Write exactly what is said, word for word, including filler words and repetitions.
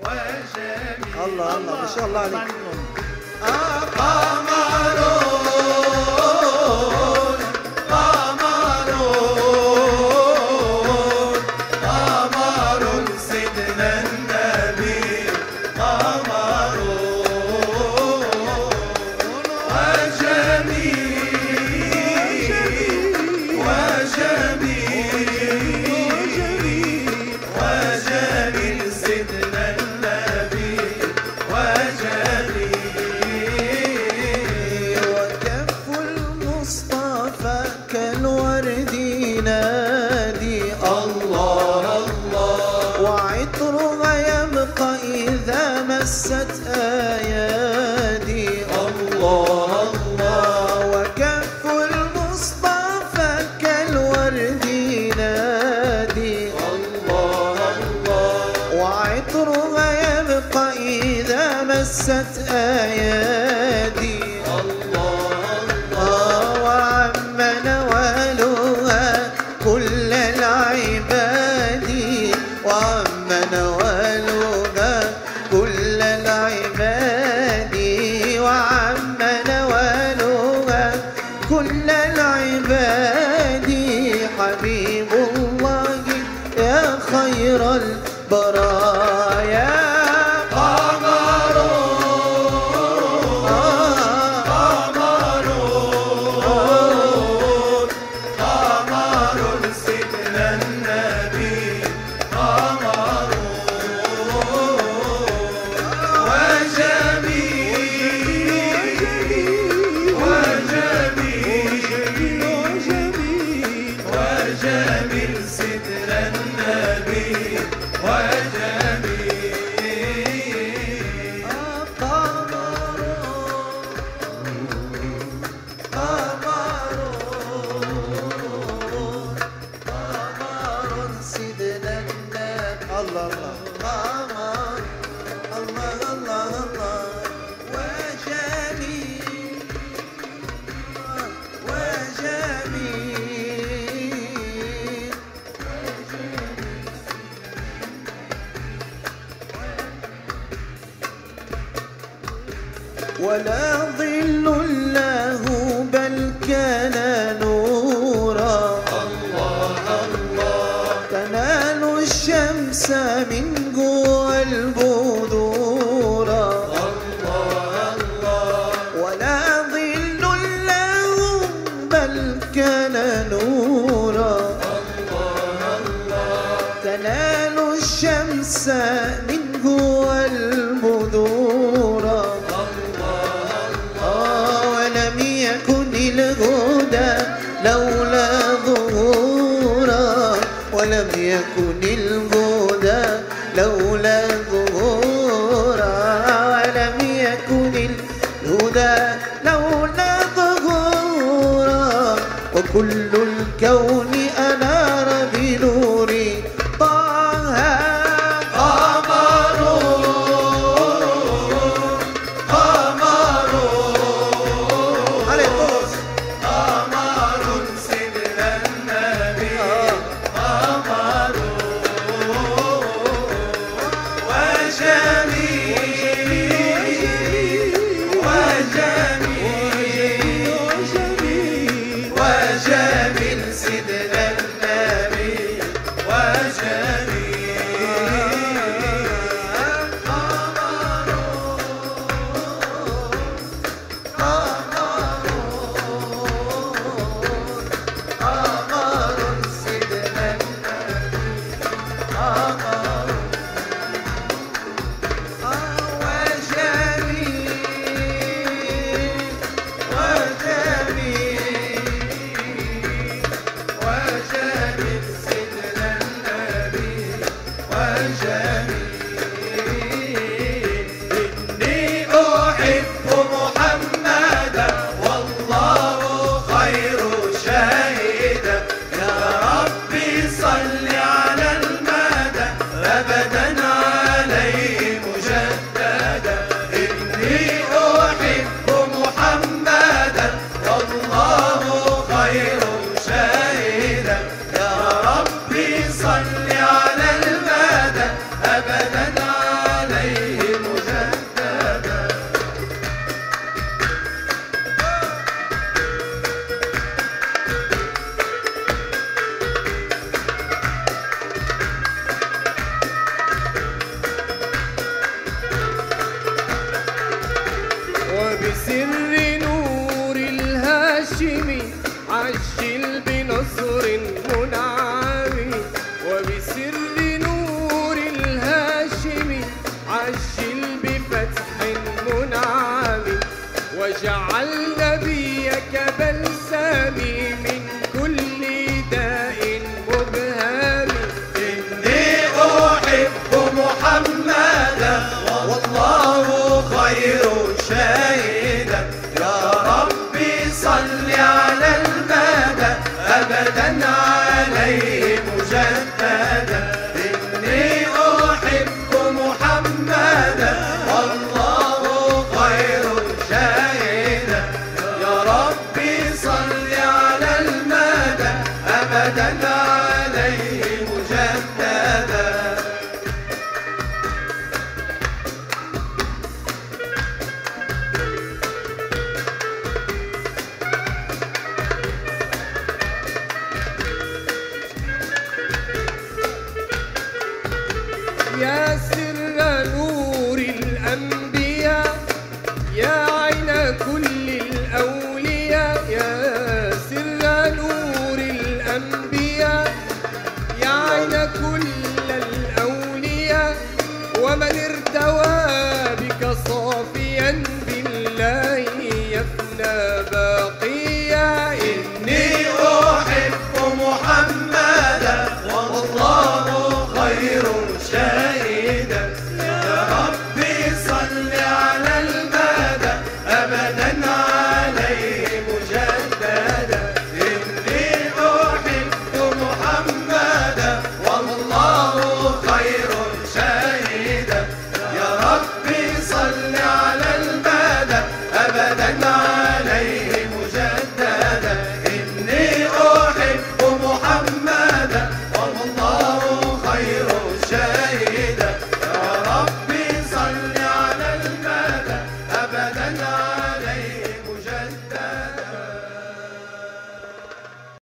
وجميل. الله الله ما شاء الله عليك. مست أيادي الله الله، وكف المصطفى كالورد ينادي الله الله، وعطرها يبقى إذا مست أيادي الله الله، وعم نوالها كل العباد، وعم نوالها كل العباد، وعم نوالها كل العباد، حبيب الله يا خير البرايا. ولا ظل له بل كان نورا، الله الله، تنال الشمس من جوى البذور، الله الله، ولا ظل له بل كان نورا، الله الله، تنال الشمس من جوى البذور، الهدى لولا ظهورا، ولم يكن الهدى لولا ظهورا، ولم يكن الهدى لولا ظهورا، وكل الكون أنار بنور طه. وجميل سيدنا واجعل نبيك بلسامي من كل داء مبهم. إني أحب محمدا والله خير شاهدا، يا ربي صل على المدى أبدا عليه مجددا. إني أحب محمدا والله خير شاهدا، يا ربي صل على المدى أبدا عليه مجددا. يا سر نور الأنبياء، يا عين كل الأولياء، يا سر نور الأنبياء، يا عين كل الأولياء، ومن ارتوى بك صافيا بالله يفنى باقيا. إني أحب محمدا والله خير شاهدا، يا ربي صل على المدى أبدا عليه مجددا. إني أحب محمدا والله خير شاهدا، يا ربي صل على المدى أبدا